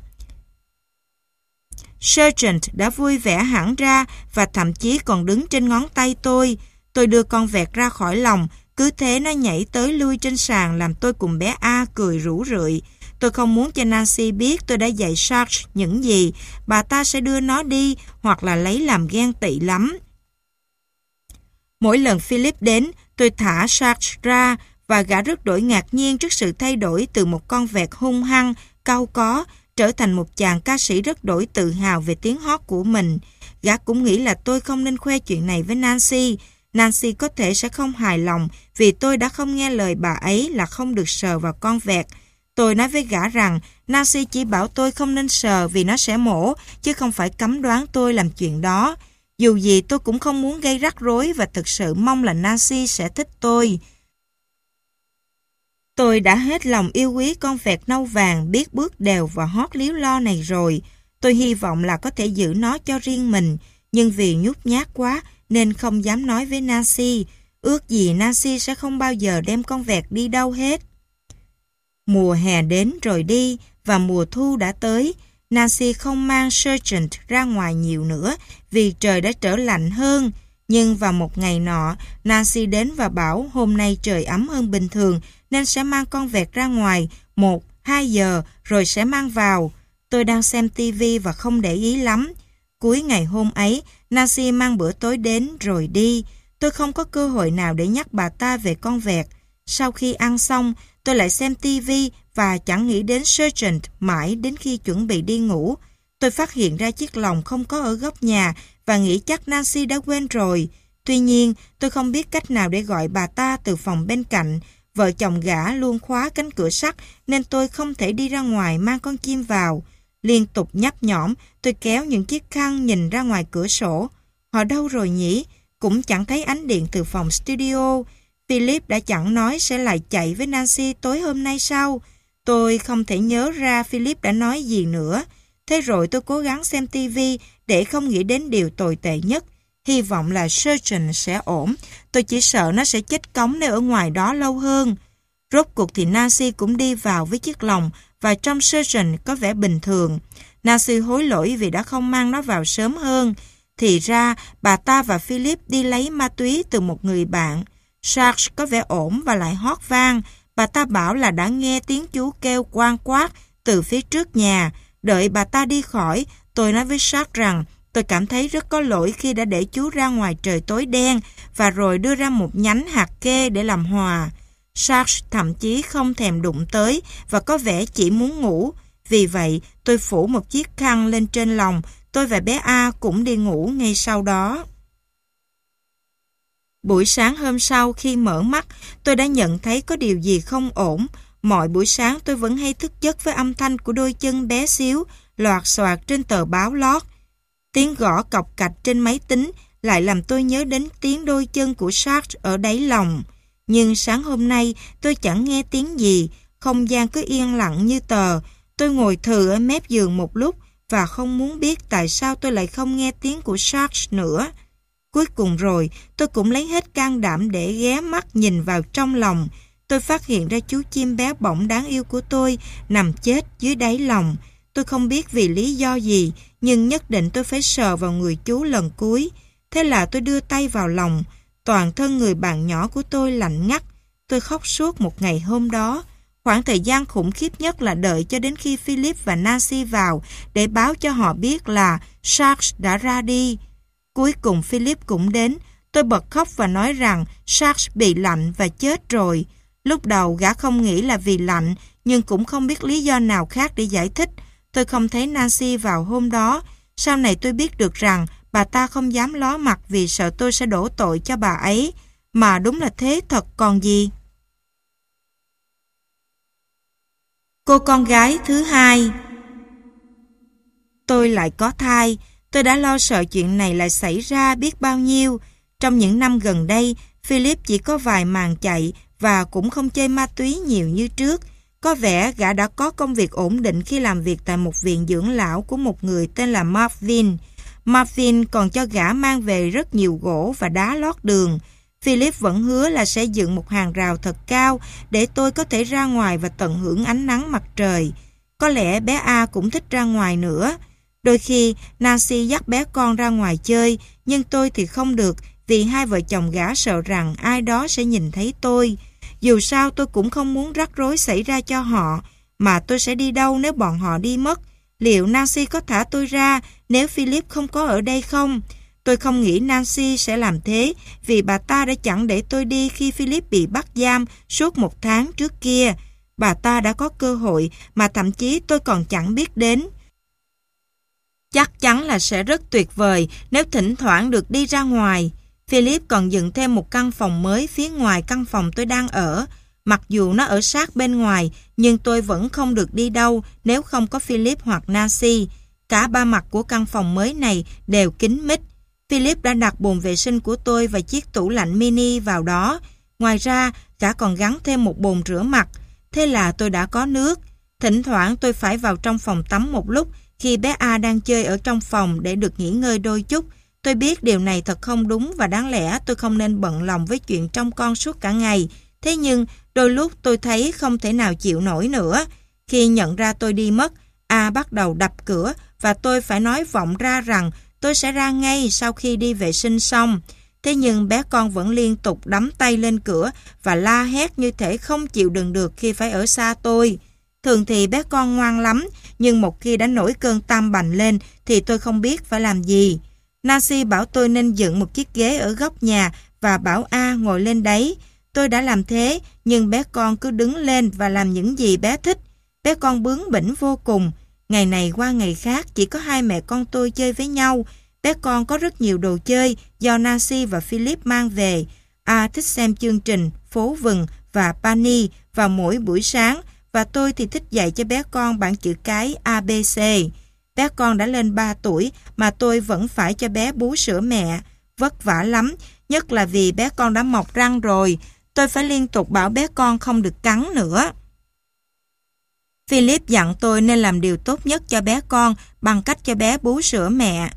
Sergeant đã vui vẻ hẳn ra và thậm chí còn đứng trên ngón tay tôi. Tôi đưa con vẹt ra khỏi lòng, cứ thế nó nhảy tới lui trên sàn làm tôi cùng bé A cười rủ rượi. Tôi không muốn cho Nancy biết tôi đã dạy Sarge những gì, bà ta sẽ đưa nó đi hoặc là lấy làm ghen tị lắm. Mỗi lần Philip đến, tôi thả Sarge ra và gã rất đổi ngạc nhiên trước sự thay đổi từ một con vẹt hung hăng, cau có, trở thành một chàng ca sĩ rất đổi tự hào về tiếng hót của mình. Gã cũng nghĩ là tôi không nên khoe chuyện này với Nancy. Nancy có thể sẽ không hài lòng vì tôi đã không nghe lời bà ấy là không được sờ vào con vẹt. Tôi nói với gã rằng Nancy chỉ bảo tôi không nên sờ vì nó sẽ mổ, chứ không phải cấm đoán tôi làm chuyện đó. Dù gì tôi cũng không muốn gây rắc rối và thực sự mong là Nancy sẽ thích tôi. Tôi đã hết lòng yêu quý con vẹt nâu vàng biết bước đều và hót líu lo này rồi. Tôi hy vọng là có thể giữ nó cho riêng mình, nhưng vì nhút nhát quá nên không dám nói với Nancy. Ước gì Nancy sẽ không bao giờ đem con vẹt đi đâu hết. Mùa hè đến rồi đi và mùa thu đã tới. Nancy không mang Sergeant ra ngoài nhiều nữa vì trời đã trở lạnh hơn. Nhưng vào một ngày nọ, Nancy đến và bảo hôm nay trời ấm hơn bình thường nên sẽ mang con vẹt ra ngoài một, hai giờ rồi sẽ mang vào. Tôi đang xem tivi và không để ý lắm. Cuối ngày hôm ấy, Nancy mang bữa tối đến rồi đi. Tôi không có cơ hội nào để nhắc bà ta về con vẹt. Sau khi ăn xong, tôi lại xem tivi và chẳng nghĩ đến Sergeant mãi đến khi chuẩn bị đi ngủ. Tôi phát hiện ra chiếc lồng không có ở góc nhà và nghĩ chắc Nancy đã quên rồi. Tuy nhiên, tôi không biết cách nào để gọi bà ta từ phòng bên cạnh. Vợ chồng gã luôn khóa cánh cửa sắt nên tôi không thể đi ra ngoài mang con chim vào. Liên tục nhấp nhõm, tôi kéo những chiếc khăn nhìn ra ngoài cửa sổ. Họ đâu rồi nhỉ? Cũng chẳng thấy ánh điện từ phòng studio. Philip đã chẳng nói sẽ lại chạy với Nancy tối hôm nay sao? Tôi không thể nhớ ra Philip đã nói gì nữa. Thế rồi tôi cố gắng xem tivi để không nghĩ đến điều tồi tệ nhất. Hy vọng là Sergeant sẽ ổn. Tôi chỉ sợ nó sẽ chết cống nếu ở ngoài đó lâu hơn. Rốt cuộc thì Nancy cũng đi vào với chiếc lồng và trong Sergeant có vẻ bình thường. Nancy hối lỗi vì đã không mang nó vào sớm hơn. Thì ra bà ta và Philip đi lấy ma túy từ một người bạn. Sarge có vẻ ổn và lại hót vang. Bà ta bảo là đã nghe tiếng chú kêu quang quát từ phía trước nhà. Đợi bà ta đi khỏi, tôi nói với Sarge rằng tôi cảm thấy rất có lỗi khi đã để chú ra ngoài trời tối đen và rồi đưa ra một nhánh hạt kê để làm hòa. Sarge thậm chí không thèm đụng tới và có vẻ chỉ muốn ngủ. Vì vậy, tôi phủ một chiếc khăn lên trên lòng. Tôi và bé A cũng đi ngủ ngay sau đó. Buổi sáng hôm sau khi mở mắt, tôi đã nhận thấy có điều gì không ổn. Mọi buổi sáng tôi vẫn hay thức giấc với âm thanh của đôi chân bé xíu, loạt xoạt trên tờ báo lót. Tiếng gõ cọc cạch trên máy tính lại làm tôi nhớ đến tiếng đôi chân của Sarge ở đáy lòng. Nhưng sáng hôm nay tôi chẳng nghe tiếng gì, không gian cứ yên lặng như tờ. Tôi ngồi thừ ở mép giường một lúc và không muốn biết tại sao tôi lại không nghe tiếng của Sarge nữa. Cuối cùng rồi, tôi cũng lấy hết can đảm để ghé mắt nhìn vào trong lòng. Tôi phát hiện ra chú chim bé bỏng đáng yêu của tôi nằm chết dưới đáy lòng. Tôi không biết vì lý do gì, nhưng nhất định tôi phải sờ vào người chú lần cuối. Thế là tôi đưa tay vào lòng. Toàn thân người bạn nhỏ của tôi lạnh ngắt. Tôi khóc suốt một ngày hôm đó. Khoảng thời gian khủng khiếp nhất là đợi cho đến khi Philip và Nancy vào để báo cho họ biết là Sarge đã ra đi. Cuối cùng Philip cũng đến. Tôi bật khóc và nói rằng Sarge bị lạnh và chết rồi. Lúc đầu gã không nghĩ là vì lạnh, nhưng cũng không biết lý do nào khác để giải thích. Tôi không thấy Nancy vào hôm đó. Sau này tôi biết được rằng bà ta không dám ló mặt vì sợ tôi sẽ đổ tội cho bà ấy. Mà đúng là thế thật còn gì. Cô con gái thứ hai. Tôi lại có thai. Tôi đã lo sợ chuyện này lại xảy ra biết bao nhiêu. Trong những năm gần đây, Philip chỉ có vài màn chạy và cũng không chơi ma túy nhiều như trước. Có vẻ gã đã có công việc ổn định khi làm việc tại một viện dưỡng lão của một người tên là Marvin. Marvin còn cho gã mang về rất nhiều gỗ và đá lót đường. Philip vẫn hứa là sẽ dựng một hàng rào thật cao để tôi có thể ra ngoài và tận hưởng ánh nắng mặt trời. Có lẽ bé A cũng thích ra ngoài nữa. Đôi khi Nancy dắt bé con ra ngoài chơi, nhưng tôi thì không được vì hai vợ chồng gã sợ rằng ai đó sẽ nhìn thấy tôi. Dù sao tôi cũng không muốn rắc rối xảy ra cho họ, mà tôi sẽ đi đâu nếu bọn họ đi mất? Liệu Nancy có thả tôi ra nếu Philip không có ở đây không? Tôi không nghĩ Nancy sẽ làm thế vì bà ta đã chẳng để tôi đi khi Philip bị bắt giam suốt một tháng trước kia. Bà ta đã có cơ hội mà thậm chí tôi còn chẳng biết đến. Chắc chắn là sẽ rất tuyệt vời nếu thỉnh thoảng được đi ra ngoài. Philip còn dựng thêm một căn phòng mới phía ngoài căn phòng tôi đang ở. Mặc dù nó ở sát bên ngoài, nhưng tôi vẫn không được đi đâu nếu không có Philip hoặc Nancy. Cả ba mặt của căn phòng mới này đều kín mít. Philip đã đặt bồn vệ sinh của tôi và chiếc tủ lạnh mini vào đó. Ngoài ra, cả còn gắn thêm một bồn rửa mặt. Thế là tôi đã có nước. Thỉnh thoảng tôi phải vào trong phòng tắm một lúc khi bé A đang chơi ở trong phòng để được nghỉ ngơi đôi chút. Tôi biết điều này thật không đúng và đáng lẽ tôi không nên bận lòng với chuyện trông con suốt cả ngày. Thế nhưng, đôi lúc tôi thấy không thể nào chịu nổi nữa. Khi nhận ra tôi đi mất, A bắt đầu đập cửa và tôi phải nói vọng ra rằng tôi sẽ ra ngay sau khi đi vệ sinh xong. Thế nhưng bé con vẫn liên tục đấm tay lên cửa và la hét như thể không chịu đựng được khi phải ở xa tôi. Thường thì bé con ngoan lắm, nhưng một khi đã nổi cơn tam bành lên thì tôi không biết phải làm gì. Nancy bảo tôi nên dựng một chiếc ghế ở góc nhà và bảo A ngồi lên đấy. Tôi đã làm thế, nhưng bé con cứ đứng lên và làm những gì bé thích. Bé con bướng bỉnh vô cùng. Ngày này qua ngày khác chỉ có hai mẹ con tôi chơi với nhau. Bé con có rất nhiều đồ chơi do Nancy và Philip mang về. A thích xem chương trình Phố Vừng và Penny vào mỗi buổi sáng, và tôi thì thích dạy cho bé con bảng chữ cái A B C. Bé con đã lên ba tuổi mà tôi vẫn phải cho bé bú sữa mẹ. Vất vả lắm, nhất là vì bé con đã mọc răng rồi. Tôi phải liên tục bảo bé con không được cắn nữa. Philip dặn tôi nên làm điều tốt nhất cho bé con bằng cách cho bé bú sữa mẹ.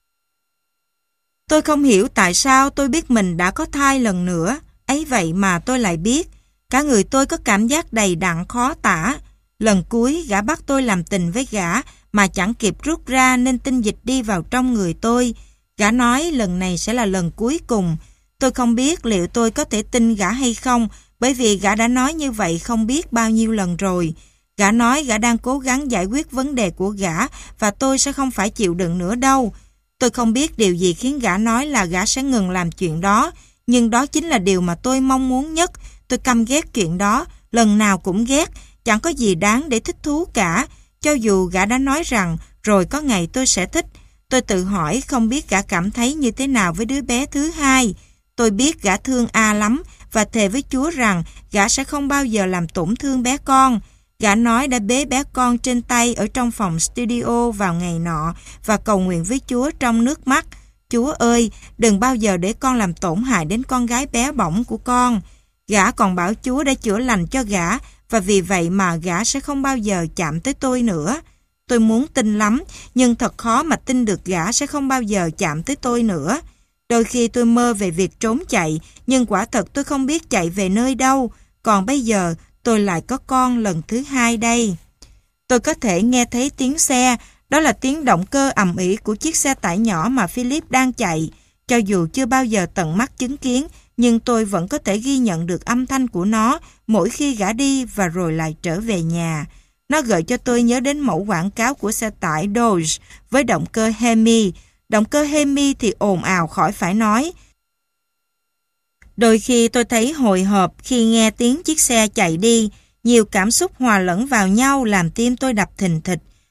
Tôi không hiểu tại sao tôi biết mình đã có thai lần nữa. Ấy vậy mà tôi lại biết. Cả người tôi có cảm giác đầy đặn khó tả. Lần cuối gã bắt tôi làm tình với gã mà chẳng kịp rút ra nên tinh dịch đi vào trong người tôi. Gã nói lần này sẽ là lần cuối cùng. Tôi không biết liệu tôi có thể tin gã hay không, bởi vì gã đã nói như vậy không biết bao nhiêu lần rồi. Gã nói gã đang cố gắng giải quyết vấn đề của gã và tôi sẽ không phải chịu đựng nữa đâu. Tôi không biết điều gì khiến gã nói là gã sẽ ngừng làm chuyện đó, nhưng đó chính là điều mà tôi mong muốn nhất. Tôi căm ghét chuyện đó, lần nào cũng ghét, chẳng có gì đáng để thích thú cả, cho dù gã đã nói rằng rồi có ngày tôi sẽ thích. Tôi tự hỏi không biết gã cảm thấy như thế nào với đứa bé thứ hai. Tôi biết gã thương A lắm và thề với Chúa rằng gã sẽ không bao giờ làm tổn thương bé con. Gã nói đã bế bé con trên tay ở trong phòng studio vào ngày nọ và cầu nguyện với Chúa trong nước mắt. Chúa ơi, đừng bao giờ để con làm tổn hại đến con gái bé bỏng của con. Gã còn bảo Chúa đã chữa lành cho gã và vì vậy mà gã sẽ không bao giờ chạm tới tôi nữa. Tôi muốn tin lắm, nhưng thật khó mà tin được gã sẽ không bao giờ chạm tới tôi nữa. Đôi khi tôi mơ về việc trốn chạy, nhưng quả thật tôi không biết chạy về nơi đâu. Còn bây giờ, tôi lại có con lần thứ hai đây. Tôi có thể nghe thấy tiếng xe, đó là tiếng động cơ ầm ĩ của chiếc xe tải nhỏ mà Philip đang chạy. Cho dù chưa bao giờ tận mắt chứng kiến, nhưng tôi vẫn có thể ghi nhận được âm thanh của nó mỗi khi gã đi và rồi lại trở về nhà. Nó gợi cho tôi nhớ đến mẫu quảng cáo của xe tải Dodge với động cơ Hemi. Động cơ Hemi thì ồn ào khỏi phải nói. Đôi khi tôi thấy hồi hộp khi nghe tiếng chiếc xe chạy đi. Nhiều cảm xúc hòa lẫn vào nhau làm tim tôi đập thình thịch.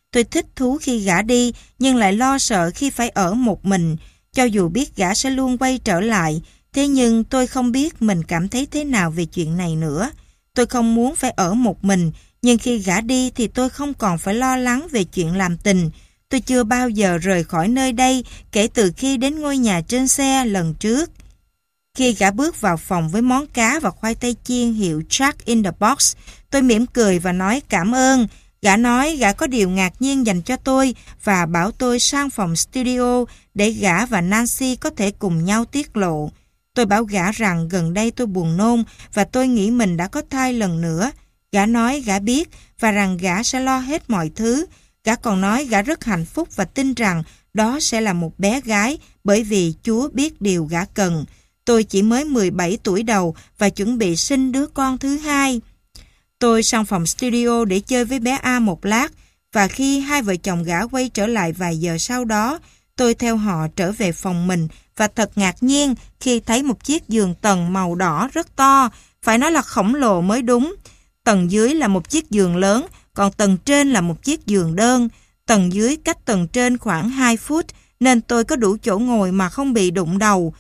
Tôi thích thú khi gã đi, nhưng lại lo sợ khi phải ở một mình, cho dù biết gã sẽ luôn quay trở lại. Thế nhưng tôi không biết mình cảm thấy thế nào về chuyện này nữa. Tôi không muốn phải ở một mình, nhưng khi gã đi thì tôi không còn phải lo lắng về chuyện làm tình. Tôi chưa bao giờ rời khỏi nơi đây kể từ khi đến ngôi nhà trên xe lần trước. Khi gã bước vào phòng với món cá và khoai tây chiên hiệu Jack in the Box, tôi mỉm cười và nói cảm ơn. Gã nói gã có điều ngạc nhiên dành cho tôi và bảo tôi sang phòng studio để gã và Nancy có thể cùng nhau tiết lộ. Tôi bảo gã rằng gần đây tôi buồn nôn và tôi nghĩ mình đã có thai lần nữa. Gã nói gã biết và rằng gã sẽ lo hết mọi thứ. Gã còn nói gã rất hạnh phúc và tin rằng đó sẽ là một bé gái bởi vì Chúa biết điều gã cần. Tôi chỉ mới mười bảy tuổi đầu và chuẩn bị sinh đứa con thứ hai. Tôi sang phòng studio để chơi với bé A một lát và khi hai vợ chồng gã quay trở lại vài giờ sau đó, tôi theo họ trở về phòng mình và thật ngạc nhiên khi thấy một chiếc giường tầng màu đỏ rất to, phải nói là khổng lồ mới đúng. Tầng dưới là một chiếc giường lớn, còn tầng trên là một chiếc giường đơn. Tầng dưới cách tầng trên khoảng hai phút, nên tôi có đủ chỗ ngồi mà không bị đụng đầu.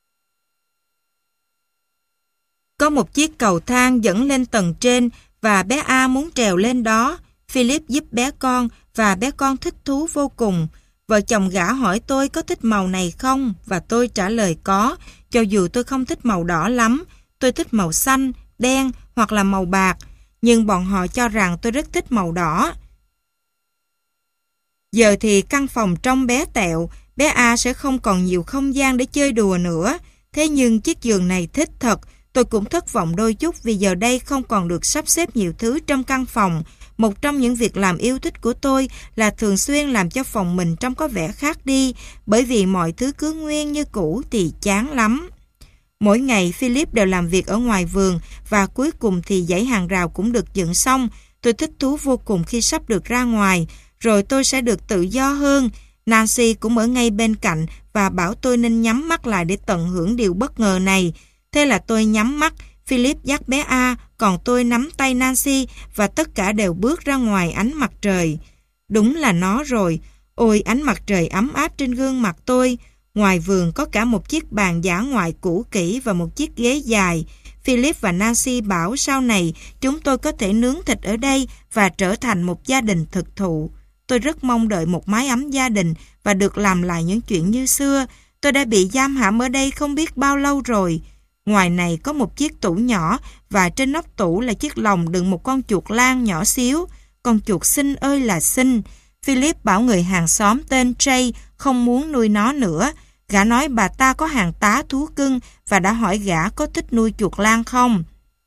Có một chiếc cầu thang dẫn lên tầng trên và bé A muốn trèo lên đó. Philip giúp bé con và bé con thích thú vô cùng. Vợ chồng gã hỏi tôi có thích màu này không và tôi trả lời có, cho dù tôi không thích màu đỏ lắm. Tôi thích màu xanh, đen hoặc là màu bạc, nhưng bọn họ cho rằng tôi rất thích màu đỏ. Giờ thì căn phòng trông bé tẹo, bé A sẽ không còn nhiều không gian để chơi đùa nữa. Thế nhưng chiếc giường này thích thật. Tôi cũng thất vọng đôi chút vì giờ đây không còn được sắp xếp nhiều thứ trong căn phòng. Một trong những việc làm yêu thích của tôi là thường xuyên làm cho phòng mình trông có vẻ khác đi, bởi vì mọi thứ cứ nguyên như cũ thì chán lắm. Mỗi ngày Philip đều làm việc ở ngoài vườn và cuối cùng thì dãy hàng rào cũng được dựng xong. Tôi thích thú vô cùng khi sắp được ra ngoài, rồi tôi sẽ được tự do hơn. Nancy cũng ở ngay bên cạnh và bảo tôi nên nhắm mắt lại để tận hưởng điều bất ngờ này. Thế là tôi nhắm mắt, Philip dắt bé A, còn tôi nắm tay Nancy và tất cả đều bước ra ngoài ánh mặt trời. Đúng là nó rồi. Ôi, ánh mặt trời ấm áp trên gương mặt tôi. Ngoài vườn có cả một chiếc bàn dã ngoại cũ kỹ và một chiếc ghế dài. Philip và Nancy bảo sau này chúng tôi có thể nướng thịt ở đây và trở thành một gia đình thực thụ. Tôi rất mong đợi một mái ấm gia đình và được làm lại những chuyện như xưa. Tôi đã bị giam hãm ở đây không biết bao lâu rồi. Ngoài này có một chiếc tủ nhỏ và trên nóc tủ là chiếc lồng đựng một con chuột lang nhỏ xíu. Con chuột xinh ơi là xinh. Philip bảo người hàng xóm tên Jay không muốn nuôi nó nữa. Gã nói bà ta có hàng tá thú cưng và đã hỏi gã có thích nuôi chuột lang không.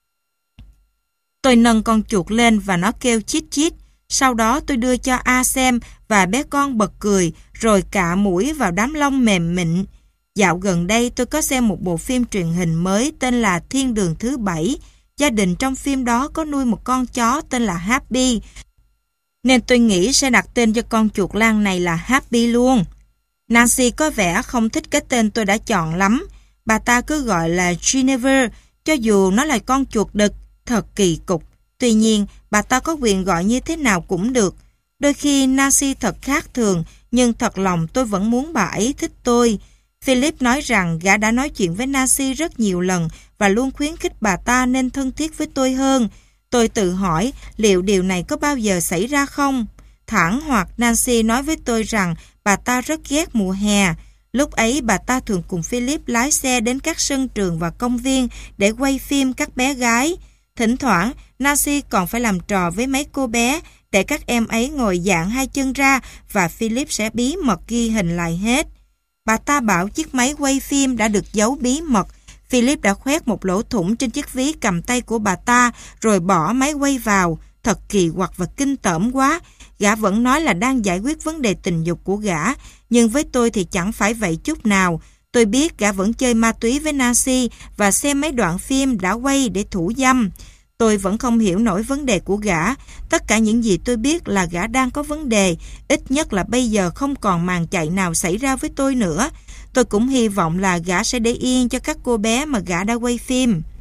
Tôi nâng con chuột lên và nó kêu chít chít. Sau đó tôi đưa cho A xem và bé con bật cười rồi cạ mũi vào đám lông mềm mịn. Dạo gần đây tôi có xem một bộ phim truyền hình mới tên là Thiên đường thứ bảy. Gia đình trong phim đó có nuôi một con chó tên là Happy, nên tôi nghĩ sẽ đặt tên cho con chuột lang này là Happy luôn. Nancy có vẻ không thích cái tên tôi đã chọn lắm. Bà ta cứ gọi là Ginever, cho dù nó là con chuột đực, thật kỳ cục. Tuy nhiên, bà ta có quyền gọi như thế nào cũng được. Đôi khi Nancy thật khác thường, nhưng thật lòng tôi vẫn muốn bà ấy thích tôi. Philip nói rằng gã đã nói chuyện với Nancy rất nhiều lần và luôn khuyến khích bà ta nên thân thiết với tôi hơn. Tôi tự hỏi liệu điều này có bao giờ xảy ra không? Thẳng hoặc Nancy nói với tôi rằng bà ta rất ghét mùa hè. Lúc ấy bà ta thường cùng Philip lái xe đến các sân trường và công viên để quay phim các bé gái. Thỉnh thoảng, Nancy còn phải làm trò với mấy cô bé để các em ấy ngồi dạn hai chân ra và Philip sẽ bí mật ghi hình lại hết. Bà ta bảo chiếc máy quay phim đã được giấu bí mật. Philip đã khoét một lỗ thủng trên chiếc ví cầm tay của bà ta rồi bỏ máy quay vào. Thật kỳ quặc và kinh tởm quá. Gã vẫn nói là đang giải quyết vấn đề tình dục của gã, nhưng với tôi thì chẳng phải vậy chút nào. Tôi biết gã vẫn chơi ma túy với Nancy và xem mấy đoạn phim đã quay để thủ dâm. Tôi vẫn không hiểu nổi vấn đề của gã. Tất cả những gì tôi biết là gã đang có vấn đề. Ít nhất là bây giờ không còn màn chạy nào xảy ra với tôi nữa. Tôi cũng hy vọng là gã sẽ để yên cho các cô bé mà gã đã quay phim.